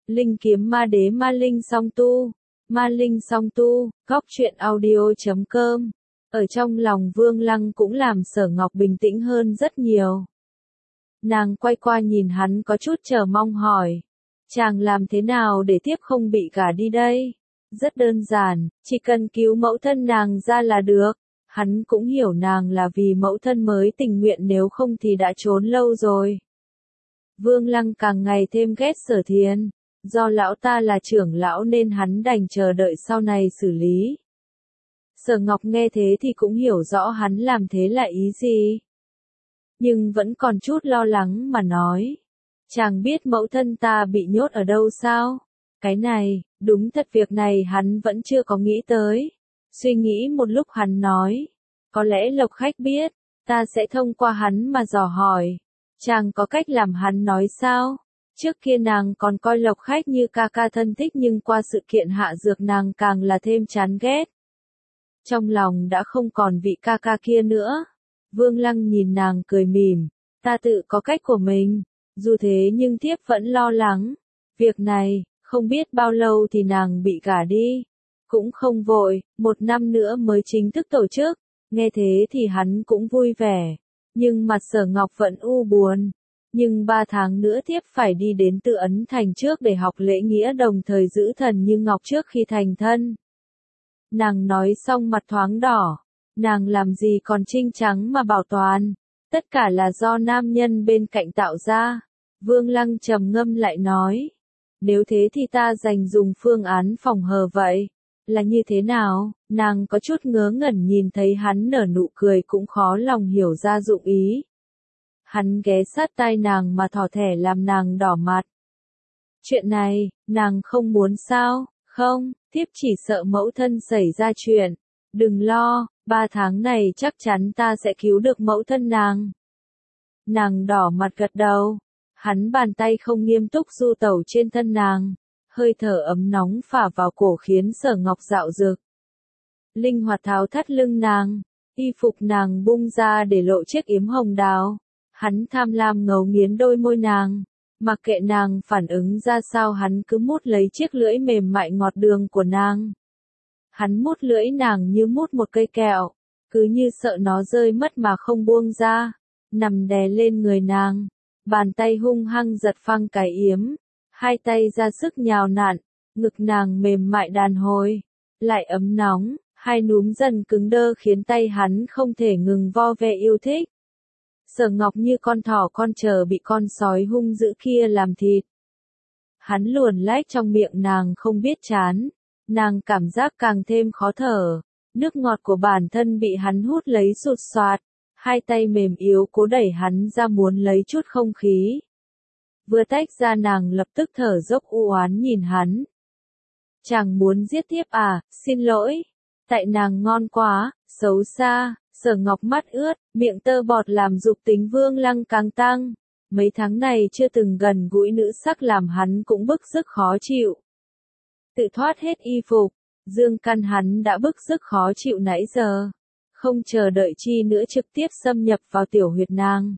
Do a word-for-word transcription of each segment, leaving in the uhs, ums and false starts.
Linh kiếm ma đế ma linh song tu. Ma linh song tu, góc truyện audio chấm com. Ở trong lòng Vương Lăng cũng làm Sở Ngọc bình tĩnh hơn rất nhiều. Nàng quay qua nhìn hắn có chút chờ mong hỏi. Chàng làm thế nào để tiếp không bị gả đi đây? Rất đơn giản, chỉ cần cứu mẫu thân nàng ra là được. Hắn cũng hiểu nàng là vì mẫu thân mới tình nguyện, nếu không thì đã trốn lâu rồi. Vương Lăng càng ngày thêm ghét Sở Thiến. Do lão ta là trưởng lão nên hắn đành chờ đợi sau này xử lý. Sở Ngọc nghe thế thì cũng hiểu rõ hắn làm thế là ý gì. Nhưng vẫn còn chút lo lắng mà nói. Chàng biết mẫu thân ta bị nhốt ở đâu sao? Cái này, đúng thật việc này hắn vẫn chưa có nghĩ tới. Suy nghĩ một lúc hắn nói. Có lẽ Lộc Khách biết, ta sẽ thông qua hắn mà dò hỏi. Chàng có cách làm hắn nói sao? Trước kia nàng còn coi Lộc Khách như ca ca thân thích, nhưng qua sự kiện hạ dược nàng càng là thêm chán ghét. Trong lòng đã không còn vị ca ca kia nữa. Vương Lăng nhìn nàng cười mỉm. Ta tự có cách của mình. Dù thế nhưng thiếp vẫn lo lắng. Việc này, không biết bao lâu thì nàng bị gả đi. Cũng không vội, một năm nữa mới chính thức tổ chức. Nghe thế thì hắn cũng vui vẻ. Nhưng mặt Sở Ngọc vẫn u buồn. Nhưng ba tháng nữa thiếp phải đi đến Tự Ấn Thành trước để học lễ nghĩa, đồng thời giữ thần như ngọc trước khi thành thân. Nàng nói xong mặt thoáng đỏ. Nàng làm gì còn trinh trắng mà bảo toàn. Tất cả là do nam nhân bên cạnh tạo ra. Vương Lăng trầm ngâm lại nói. Nếu thế thì ta dành dùng phương án phòng hờ vậy. Là như thế nào? Nàng có chút ngớ ngẩn, nhìn thấy hắn nở nụ cười cũng khó lòng hiểu ra dụng ý. Hắn ghé sát tai nàng mà thỏ thẻ làm nàng đỏ mặt. Chuyện này, nàng không muốn sao? Không, thiếp chỉ sợ mẫu thân xảy ra chuyện. Đừng lo, ba tháng này chắc chắn ta sẽ cứu được mẫu thân nàng. Nàng đỏ mặt gật đầu. Hắn bàn tay không nghiêm túc du tẩu trên thân nàng. Hơi thở ấm nóng phả vào cổ khiến Sở Ngọc dạo dực. Linh hoạt tháo thắt lưng nàng. Y phục nàng bung ra để lộ chiếc yếm hồng đào. Hắn tham lam ngấu nghiến đôi môi nàng. Mặc kệ nàng phản ứng ra sao, hắn cứ mút lấy chiếc lưỡi mềm mại ngọt đường của nàng. Hắn mút lưỡi nàng như mút một cây kẹo. Cứ như sợ nó rơi mất mà không buông ra. Nằm đè lên người nàng. Bàn tay hung hăng giật phăng cái yếm. Hai tay ra sức nhào nặn. Ngực nàng mềm mại đàn hồi. Lại ấm nóng. Hai núm dần cứng đơ khiến tay hắn không thể ngừng vo ve yêu thích. Sở Ngọc như con thỏ con chờ bị con sói hung dữ kia làm thịt. Hắn luồn lách trong miệng nàng không biết chán. Nàng cảm giác càng thêm khó thở. Nước ngọt của bản thân bị hắn hút lấy sụt soạt. Hai tay mềm yếu cố đẩy hắn ra muốn lấy chút không khí. Vừa tách ra nàng lập tức thở dốc u oán nhìn hắn. Chàng muốn giết tiếp à? Xin lỗi. Tại nàng ngon quá, xấu xa. Sở Ngọc mắt ướt, miệng tơ bọt làm dục tính Vương Lăng càng tăng. Mấy tháng này chưa từng gần gũi nữ sắc làm hắn cũng bức rứt khó chịu. Tự thoát hết y phục, dương căn hắn đã bức rứt khó chịu nãy giờ. Không chờ đợi chi nữa trực tiếp xâm nhập vào tiểu huyệt nàng.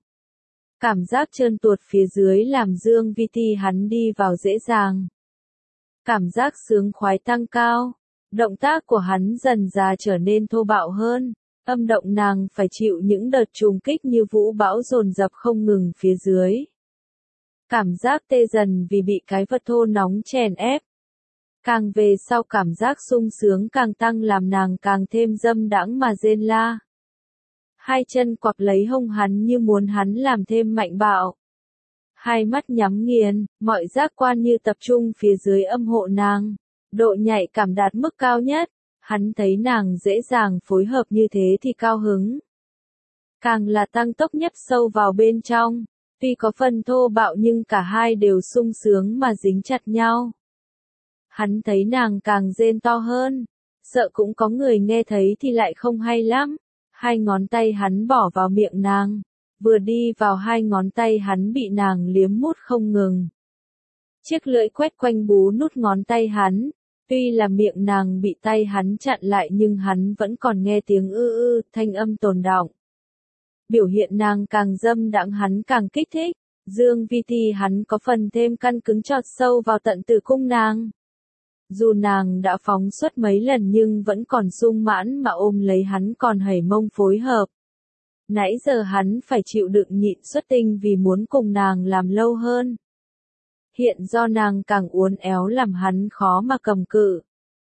Cảm giác trơn tuột phía dưới làm dương vi ti hắn đi vào dễ dàng. Cảm giác sướng khoái tăng cao. Động tác của hắn dần dà trở nên thô bạo hơn. Âm động nàng phải chịu những đợt trùng kích như vũ bão dồn dập không ngừng phía dưới. Cảm giác tê dần vì bị cái vật thô nóng chèn ép. Càng về sau cảm giác sung sướng càng tăng làm nàng càng thêm dâm đãng mà rên la. Hai chân quặp lấy hông hắn như muốn hắn làm thêm mạnh bạo. Hai mắt nhắm nghiền, mọi giác quan như tập trung phía dưới âm hộ nàng. Độ nhạy cảm đạt mức cao nhất. Hắn thấy nàng dễ dàng phối hợp như thế thì cao hứng. Càng là tăng tốc nhấp sâu vào bên trong. Tuy có phần thô bạo nhưng cả hai đều sung sướng mà dính chặt nhau. Hắn thấy nàng càng rên to hơn. Sợ cũng có người nghe thấy thì lại không hay lắm. Hai ngón tay hắn bỏ vào miệng nàng. Vừa đi vào hai ngón tay hắn bị nàng liếm mút không ngừng. Chiếc lưỡi quét quanh bú nút ngón tay hắn. Tuy là miệng nàng bị tay hắn chặn lại nhưng hắn vẫn còn nghe tiếng ư ư, thanh âm tồn đọng. Biểu hiện nàng càng dâm đãng hắn càng kích thích. Dương Vi Thi hắn có phần thêm căn cứng chọt sâu vào tận tử cung nàng. Dù nàng đã phóng xuất mấy lần nhưng vẫn còn sung mãn mà ôm lấy hắn còn hẩy mông phối hợp. Nãy giờ hắn phải chịu đựng nhịn xuất tinh vì muốn cùng nàng làm lâu hơn. Hiện do nàng càng uốn éo làm hắn khó mà cầm cự.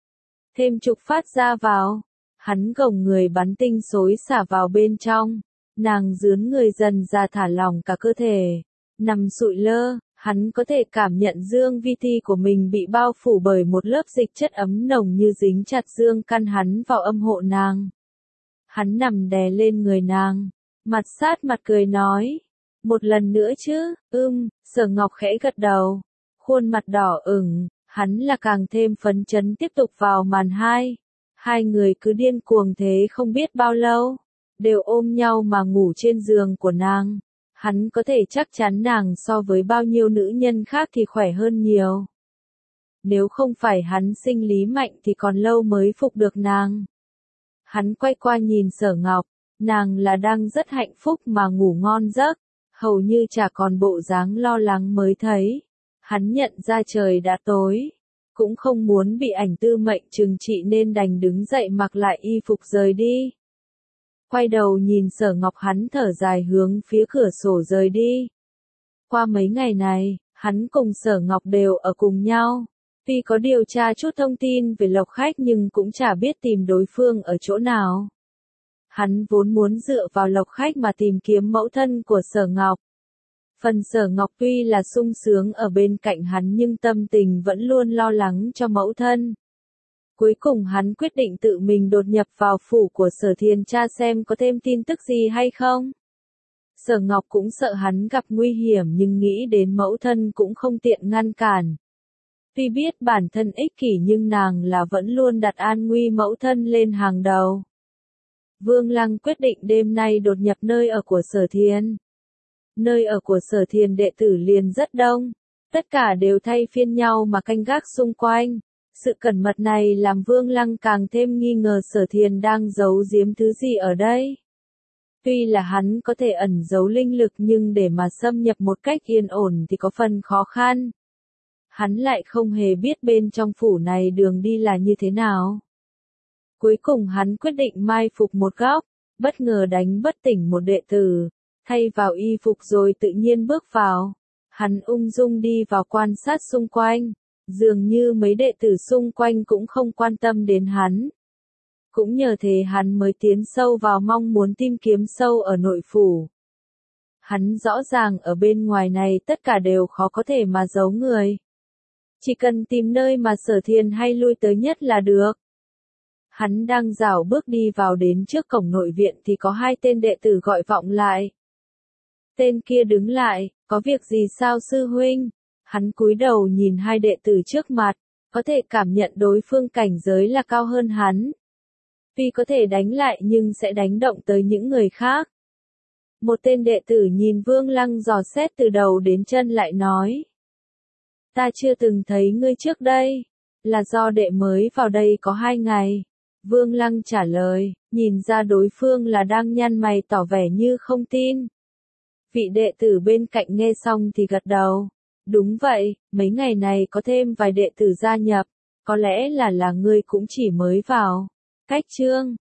Thêm chục phát ra vào, hắn gồng người bắn tinh xối xả vào bên trong, nàng dướn người dần ra thả lỏng cả cơ thể, nằm sụi lơ, hắn có thể cảm nhận dương vi thi của mình bị bao phủ bởi một lớp dịch chất ấm nồng như dính chặt dương căn hắn vào âm hộ nàng. Hắn nằm đè lên người nàng, mặt sát mặt cười nói, một lần nữa chứ, ưm, Sở Ngọc khẽ gật đầu, khuôn mặt đỏ ửng, hắn là càng thêm phấn chấn tiếp tục vào màn hai. Hai người cứ điên cuồng thế không biết bao lâu, đều ôm nhau mà ngủ trên giường của nàng. Hắn có thể chắc chắn nàng so với bao nhiêu nữ nhân khác thì khỏe hơn nhiều. Nếu không phải hắn sinh lý mạnh thì còn lâu mới phục được nàng. Hắn quay qua nhìn Sở Ngọc, nàng là đang rất hạnh phúc mà ngủ ngon giấc, hầu như chả còn bộ dáng lo lắng mới thấy. Hắn nhận ra trời đã tối, cũng không muốn bị ảnh tư mệnh trừng trị nên đành đứng dậy mặc lại y phục rời đi. Quay đầu nhìn Sở Ngọc hắn thở dài hướng phía cửa sổ rời đi. Qua mấy ngày này, hắn cùng Sở Ngọc đều ở cùng nhau. Tuy có điều tra chút thông tin về Lộc Khách nhưng cũng chả biết tìm đối phương ở chỗ nào. Hắn vốn muốn dựa vào Lộc Khách mà tìm kiếm mẫu thân của Sở Ngọc. Phần Sở Ngọc tuy là sung sướng ở bên cạnh hắn nhưng tâm tình vẫn luôn lo lắng cho mẫu thân. Cuối cùng hắn quyết định tự mình đột nhập vào phủ của Sở Thiền tra xem có thêm tin tức gì hay không. Sở Ngọc cũng sợ hắn gặp nguy hiểm nhưng nghĩ đến mẫu thân cũng không tiện ngăn cản. Tuy biết bản thân ích kỷ nhưng nàng là vẫn luôn đặt an nguy mẫu thân lên hàng đầu. Vương Lăng quyết định đêm nay đột nhập nơi ở của Sở Thiền. Nơi ở của Sở Thiền đệ tử liền rất đông, tất cả đều thay phiên nhau mà canh gác xung quanh. Sự cẩn mật này làm Vương Lăng càng thêm nghi ngờ Sở Thiền đang giấu giếm thứ gì ở đây. Tuy là hắn có thể ẩn giấu linh lực nhưng để mà xâm nhập một cách yên ổn thì có phần khó khăn. Hắn lại không hề biết bên trong phủ này đường đi là như thế nào. Cuối cùng hắn quyết định mai phục một góc, bất ngờ đánh bất tỉnh một đệ tử, thay vào y phục rồi tự nhiên bước vào. Hắn ung dung đi vào quan sát xung quanh, dường như mấy đệ tử xung quanh cũng không quan tâm đến hắn. Cũng nhờ thế hắn mới tiến sâu vào mong muốn tìm kiếm sâu ở nội phủ. Hắn rõ ràng ở bên ngoài này tất cả đều khó có thể mà giấu người. Chỉ cần tìm nơi mà Sở Thiền hay lui tới nhất là được. Hắn đang rảo bước đi vào đến trước cổng nội viện thì có hai tên đệ tử gọi vọng lại. Tên kia đứng lại, có việc gì sao sư huynh? Hắn cúi đầu nhìn hai đệ tử trước mặt, có thể cảm nhận đối phương cảnh giới là cao hơn hắn. Tuy có thể đánh lại nhưng sẽ đánh động tới những người khác. Một tên đệ tử nhìn Vương Lăng dò xét từ đầu đến chân lại nói. Ta chưa từng thấy ngươi trước đây, là do đệ mới vào đây có hai ngày. Vương Lăng trả lời, nhìn ra đối phương là đang nhăn mày tỏ vẻ như không tin. Vị đệ tử bên cạnh nghe xong thì gật đầu. Đúng vậy, mấy ngày này có thêm vài đệ tử gia nhập, có lẽ là là ngươi cũng chỉ mới vào. Cách chương